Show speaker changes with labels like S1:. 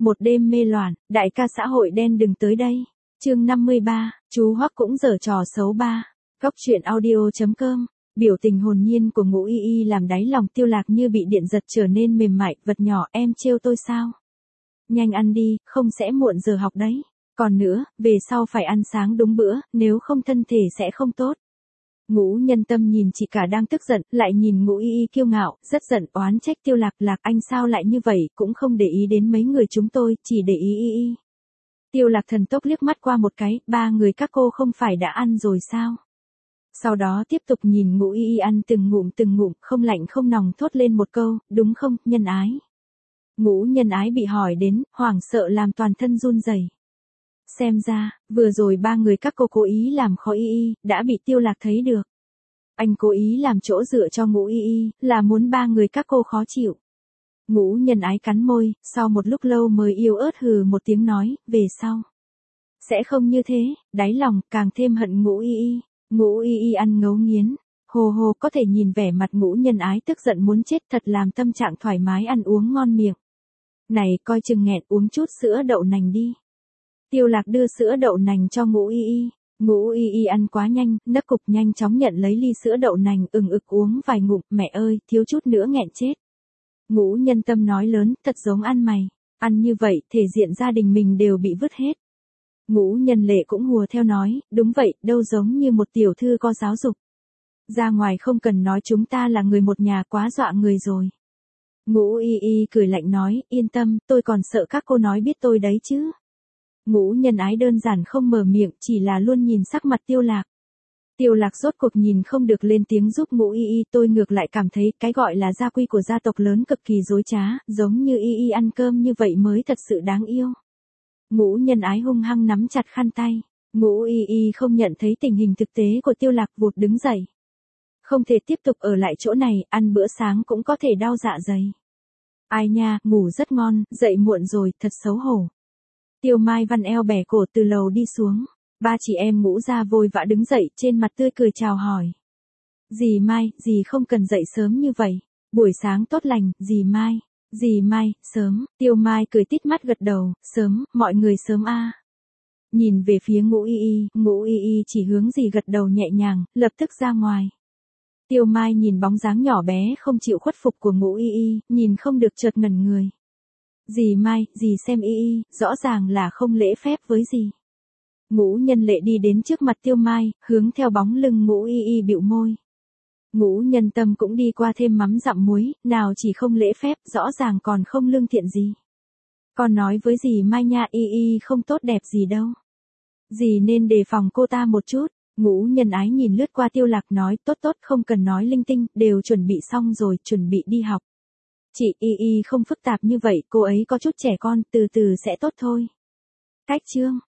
S1: một đêm mê loạn, đại ca xã hội đen đừng tới đây. Chương 53, chú Hoắc cũng giở trò xấu ba. Góc truyện audio.com. Biểu tình hồn nhiên của Ngũ Y Y làm đáy lòng Tiêu Lạc như bị điện giật trở nên mềm mại, vật nhỏ em trêu tôi sao? Nhanh ăn đi, không sẽ muộn giờ học đấy. Còn nữa, về sau phải ăn sáng đúng bữa, nếu không thân thể sẽ không tốt. Ngũ Nhân Tâm nhìn chị cả đang tức giận, lại nhìn Ngũ Y Y kiêu ngạo, rất giận, oán trách Tiêu Lạc, Lạc anh sao lại như vậy, cũng không để ý đến mấy người chúng tôi, chỉ để ý Y Y. Tiêu Lạc thần tốc liếc mắt qua một cái, ba người các cô không phải đã ăn rồi sao? Sau đó tiếp tục nhìn Ngũ Y Y ăn từng ngụm, không lạnh không nòng thốt lên một câu, đúng không, nhân ái. Ngũ Nhân Ái bị hỏi đến, hoảng sợ làm toàn thân run rẩy. Xem ra, vừa rồi ba người các cô cố ý làm khó Y Y, đã bị Tiêu Lạc thấy được. Anh cố ý làm chỗ dựa cho Ngũ Y Y, là muốn ba người các cô khó chịu. Ngũ Nhân Ái cắn môi, sau một lúc lâu mới yếu ớt hừ một tiếng nói, về sau. Sẽ không như thế, đáy lòng càng thêm hận Ngũ Y Y. Ngũ Y Y ăn ngấu nghiến. Hồ hồ có thể nhìn vẻ mặt Ngũ Nhân Ái tức giận muốn chết thật làm tâm trạng thoải mái ăn uống ngon miệng. Này coi chừng nghẹn uống chút sữa đậu nành đi. Tiêu Lạc đưa sữa đậu nành cho Ngũ Y Y. Ngũ Y Y ăn quá nhanh, nấc cục nhanh chóng nhận lấy ly sữa đậu nành ực uống vài ngụm, mẹ ơi, thiếu chút nữa nghẹn chết. Ngũ Nhân Tâm nói lớn, thật giống ăn mày. Ăn như vậy, thể diện gia đình mình đều bị vứt hết. Ngũ Nhân Lệ cũng hùa theo nói, đúng vậy, đâu giống như một tiểu thư có giáo dục. Ra ngoài không cần nói chúng ta là người một nhà quá dọa người rồi. Ngũ Y Y cười lạnh nói, yên tâm, tôi còn sợ các cô nói biết tôi đấy chứ. Ngũ Nhân Ái đơn giản không mở miệng, chỉ là luôn nhìn sắc mặt Tiêu Lạc. Tiêu Lạc rốt cuộc nhìn không được lên tiếng giúp Ngũ Y Y, tôi ngược lại cảm thấy cái gọi là gia quy của gia tộc lớn cực kỳ dối trá, giống như Y Y ăn cơm như vậy mới thật sự đáng yêu. Ngũ Nhân Ái hung hăng nắm chặt khăn tay. Ngũ Y Y không nhận thấy tình hình thực tế của Tiêu Lạc, vụt đứng dậy. Không thể tiếp tục ở lại chỗ này, ăn bữa sáng cũng có thể đau dạ dày. Ai nha, ngủ rất ngon, dậy muộn rồi, thật xấu hổ. Tiêu Mai Văn eo bẻ cổ từ lầu đi xuống. Ba chị em Ngũ gia vội vã đứng dậy, trên mặt tươi cười chào hỏi. Dì Mai, dì không cần dậy sớm như vậy. Buổi sáng tốt lành, dì Mai. Dì Mai, sớm. Tiêu Mai cười tít mắt gật đầu, sớm, mọi người sớm a. Nhìn về phía Ngũ Y Y, Ngũ Y Y chỉ hướng dì gật đầu nhẹ nhàng, lập tức ra ngoài. Tiêu Mai nhìn bóng dáng nhỏ bé không chịu khuất phục của Ngũ Y Y, nhìn không được chợt ngẩn người. Dì Mai, dì xem Y Y, rõ ràng là không lễ phép với dì. Ngũ Nhân Lệ đi đến trước mặt Tiêu Mai, hướng theo bóng lưng Ngũ Y Y bĩu môi. Ngũ Nhân Tâm cũng đi qua thêm mắm dặm muối, nào chỉ không lễ phép, rõ ràng còn không lương thiện gì. Còn nói với dì Mai nha, Y Y không tốt đẹp gì đâu. Dì nên đề phòng cô ta một chút. Ngũ Nhân Ái nhìn lướt qua Tiêu Lạc nói, tốt tốt không cần nói linh tinh, đều chuẩn bị xong rồi, chuẩn bị đi học. Chị Y Y không phức tạp như vậy, cô ấy có chút trẻ con, từ từ sẽ tốt thôi. Cách chương.